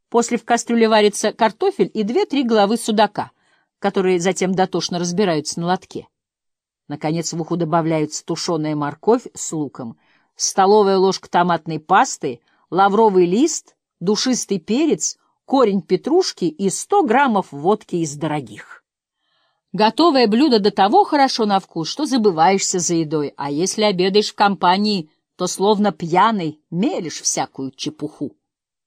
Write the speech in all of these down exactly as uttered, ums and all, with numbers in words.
После в кастрюле варится картофель и две-три головы судака, которые затем дотошно разбираются на лотке. Наконец в уху добавляются тушеная морковь с луком, столовая ложка томатной пасты, лавровый лист, душистый перец, корень петрушки и сто граммов водки из дорогих. Готовое блюдо до того хорошо на вкус, что забываешься за едой, а если обедаешь в компании, то словно пьяный мелешь всякую чепуху.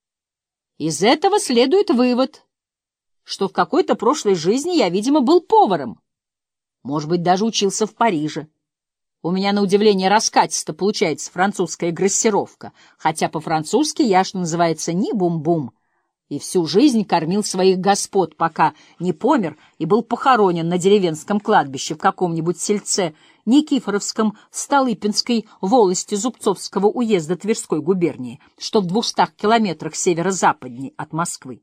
Из этого следует вывод, что в какой-то прошлой жизни я, видимо, был поваром. Может быть, даже учился в Париже. У меня, на удивление, раскатисто получается французская грассировка, хотя по-французски я, что называется, не бум-бум, и всю жизнь кормил своих господ, пока не помер и был похоронен на деревенском кладбище в каком-нибудь сельце Никифоровском Столыпинской волости Зубцовского уезда Тверской губернии, что в двухстах километрах северо-западней от Москвы.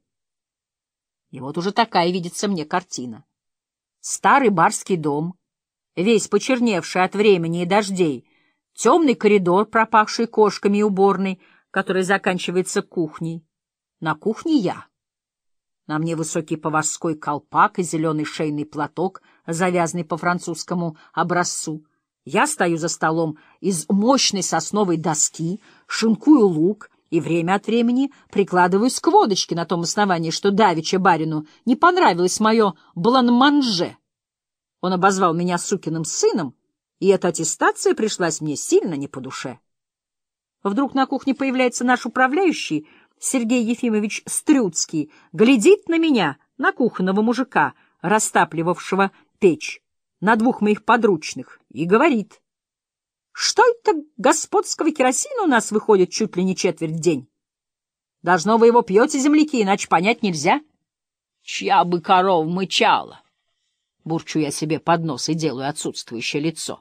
И вот уже такая видится мне картина. Старый барский дом, весь почерневший от времени и дождей, темный коридор, пропахший кошками и уборной, который заканчивается кухней. На кухне я. На мне высокий поварской колпак и зеленый шейный платок, завязанный по французскому образцу. Я стою за столом из мощной сосновой доски, шинкую лук и время от времени прикладываюсь к водочке на том основании, что давеча барину не понравилось мое бланманже. Он обозвал меня сукиным сыном, и эта аттестация пришлась мне сильно не по душе. Вдруг на кухне появляется наш управляющий, Сергей Ефимович Стрюцкий, глядит на меня, на кухонного мужика, растапливавшего печь, на двух моих подручных, и говорит: «Что это господского керосина у нас выходит чуть ли не четверть в день? Должно, вы его пьете, земляки, иначе понять нельзя». «Чья бы корова мычала?» Бурчу я себе под нос и делаю отсутствующее лицо.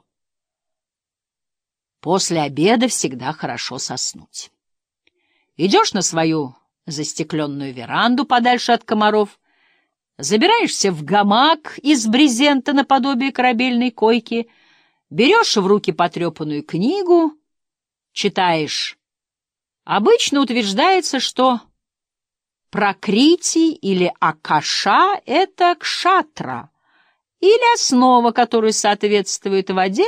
После обеда всегда хорошо соснуть. Идешь на свою застекленную веранду подальше от комаров, забираешься в гамак из брезента наподобие корабельной койки, берешь в руки потрепанную книгу, читаешь. Обычно утверждается, что пракрити или акаша — это кшатра, или основа, которая соответствует воде,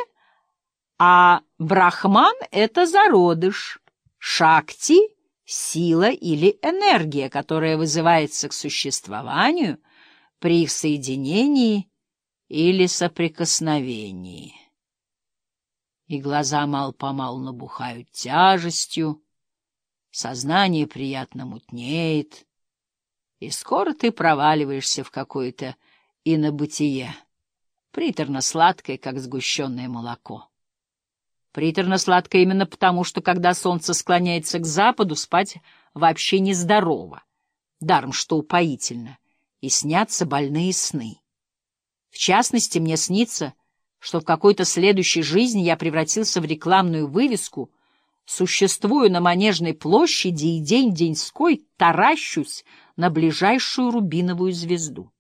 а брахман — это зародыш, шакти — сила или энергия, которая вызывается к существованию при их соединении или соприкосновении. И глаза мало-помалу набухают тяжестью, сознание приятно мутнеет, и скоро ты проваливаешься в какое-то инобытие, приторно-сладкое, как сгущенное молоко. Приторно-сладкое именно потому, что, когда солнце склоняется к западу, спать вообще нездорово, даром что упоительно, и снятся больные сны. В частности, мне снится, что в какой-то следующей жизни я превратился в рекламную вывеску, существую на Манежной площади и день-деньской таращусь на ближайшую рубиновую звезду.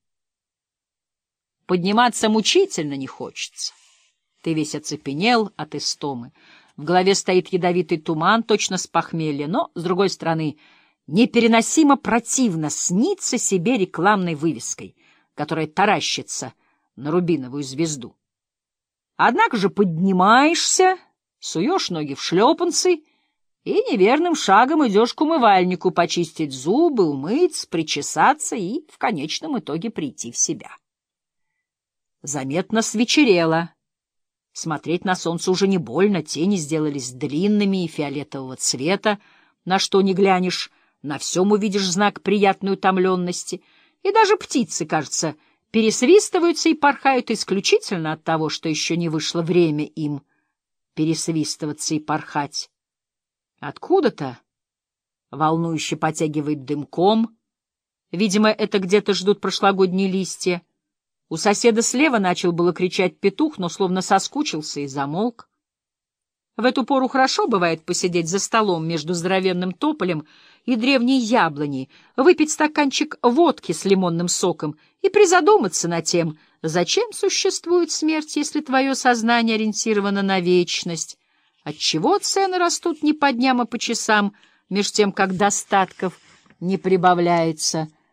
Подниматься мучительно не хочется. Ты весь оцепенел от истомы. В голове стоит ядовитый туман, точно с похмелья, но, с другой стороны, непереносимо противно снится себе рекламной вывеской, которая таращится на рубиновую звезду. Однако же поднимаешься, суешь ноги в шлепанцы и неверным шагом идешь к умывальнику почистить зубы, умыться, причесаться и в конечном итоге прийти в себя. Заметно свечерело. Смотреть на солнце уже не больно, тени сделались длинными и фиолетового цвета, на что не глянешь, на всем увидишь знак приятной утомленности, и даже птицы, кажется, пересвистываются и порхают исключительно от того, что еще не вышло время им пересвистываться и порхать. Откуда-то волнующе потягивает дымком, видимо, это где-то ждут прошлогодние листья. У соседа слева начал было кричать петух, но словно соскучился и замолк. В эту пору хорошо бывает посидеть за столом между здоровенным тополем и древней яблоней, выпить стаканчик водки с лимонным соком и призадуматься над тем, зачем существует смерть, если твое сознание ориентировано на вечность, отчего цены растут не по дням, а по часам, меж тем, как достатков не прибавляется,